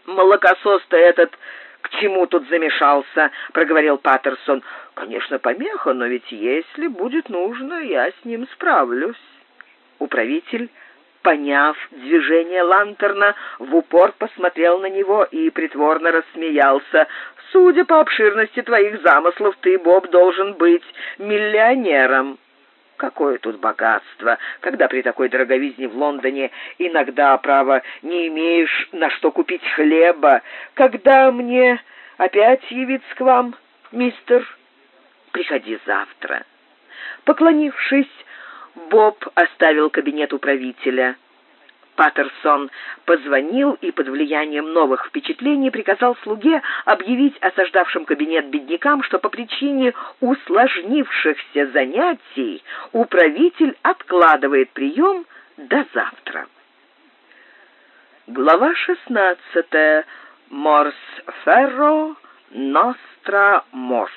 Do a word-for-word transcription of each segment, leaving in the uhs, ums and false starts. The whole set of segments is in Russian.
молокосос-то этот к чему тут замешался?» — проговорил Паттерсон. «Конечно, помеха, но ведь если будет нужно, я с ним справлюсь». Управитель, поняв движение Лантерна, в упор посмотрел на него и притворно рассмеялся. «Судя по обширности твоих замыслов, ты, Боб, должен быть миллионером». «Какое тут богатство, когда при такой дороговизне в Лондоне иногда, право, не имеешь на что купить хлеба. Когда мне опять явиться к вам, мистер?» «Приходи завтра». Поклонившись, Боб оставил кабинет управителя. Паттерсон позвонил и под влиянием новых впечатлений приказал слуге объявить осаждавшим кабинет беднякам, что по причине усложнившихся занятий управитель откладывает прием до завтра. Глава шестнадцатая. Морс Ферро Ностра Морс.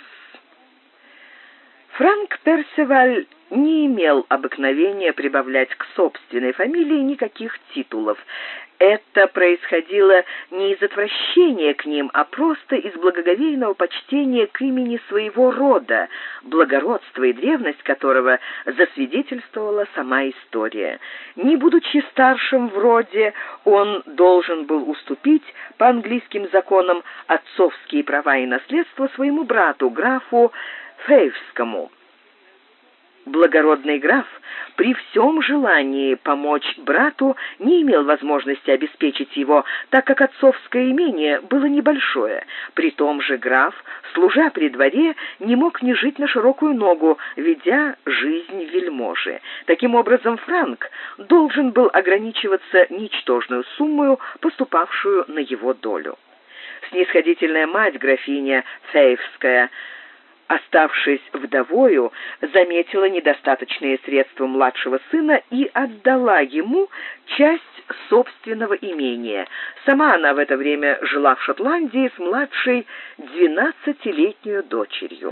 Фрэнк Персиваль не имел обыкновения прибавлять к собственной фамилии никаких титулов. Это происходило не из отвращения к ним, а просто из благоговейного почтения к имени своего рода, благородство и древность которого засвидетельствовала сама история. Не будучи старшим в роде, он должен был уступить по английским законам отцовские права и наследство своему брату, графу Фейвскому. Благородный граф при всем желании помочь брату не имел возможности обеспечить его, так как отцовское имение было небольшое. При том же граф, служа при дворе, не мог не жить на широкую ногу, ведя жизнь вельможи. Таким образом, Франк должен был ограничиваться ничтожную суммою, поступавшую на его долю. Снисходительная мать, графиня Фейвская, оставшись вдовою, заметила недостаточные средства младшего сына и отдала ему часть собственного имения. Сама она в это время жила в Шотландии с младшей двенадцатилетней дочерью.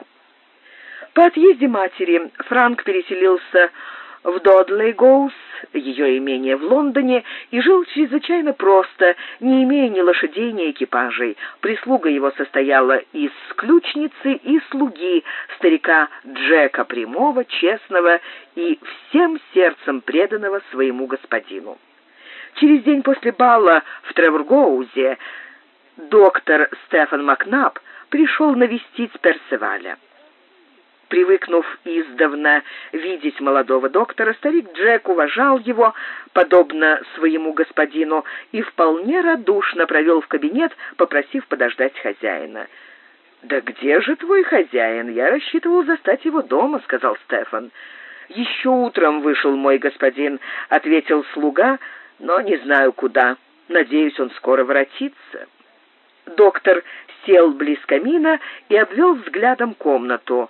По отъезде матери Франк переселился в Додлей-Гоус, ее имение в Лондоне, и жил чрезвычайно просто, не имея ни лошадей, ни экипажей. Прислуга его состояла из ключницы и слуги, старика Джека прямого, честного и всем сердцем преданного своему господину. Через день после бала в Треворгоузе доктор Стефан Макнаб пришел навестить Персиваля. Привыкнув издавна видеть молодого доктора, старик Джек уважал его, подобно своему господину, и вполне радушно провел в кабинет, попросив подождать хозяина. «Да где же твой хозяин? Я рассчитывал застать его дома», — сказал Стефан. «Еще утром вышел мой господин», — ответил слуга, — «но не знаю куда. Надеюсь, он скоро воротится». Доктор сел близ камина и обвел взглядом комнату.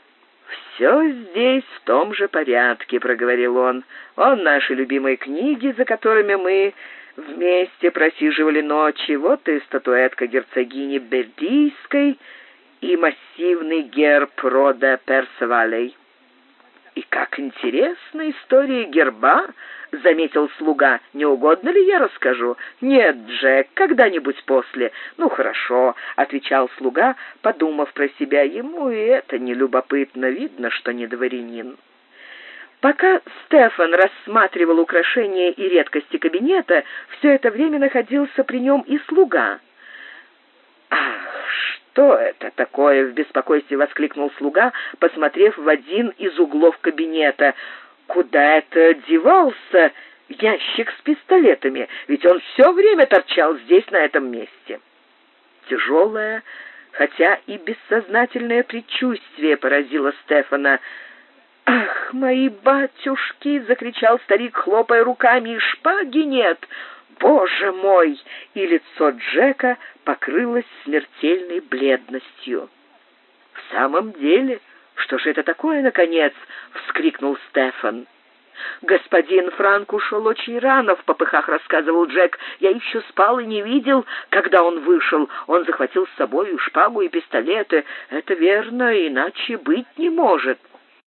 «Все здесь в том же порядке», — проговорил он. «Вон наши любимые книги, за которыми мы вместе просиживали ночи. Вот и статуэтка герцогини Бердийской и массивный герб рода Персивалей». «И как интересна история герба», — заметил слуга. «Не угодно ли я расскажу?» «Нет, Джек, когда-нибудь после». «Ну, хорошо», — отвечал слуга, подумав про себя. Ему и это не любопытно, видно, что не дворянин. Пока Стефан рассматривал украшения и редкости кабинета, все это время находился при нем и слуга. «Ах, что это такое?» — в беспокойстве воскликнул слуга, посмотрев в один из углов кабинета. «Куда это девался ящик с пистолетами? Ведь он все время торчал здесь, на этом месте». Тяжелое, хотя и бессознательное предчувствие поразило Стефана. «Ах, мои батюшки!» — закричал старик, хлопая руками, — «и шпаги нет! Боже мой!» И лицо Джека покрылось смертельной бледностью. «В самом деле, что же это такое, наконец?» — вскрикнул Стефан. «Господин Франк ушел очень рано», — в попыхах рассказывал Джек. «Я еще спал и не видел, когда он вышел. Он захватил с собой шпагу и пистолеты. Это верно, иначе быть не может».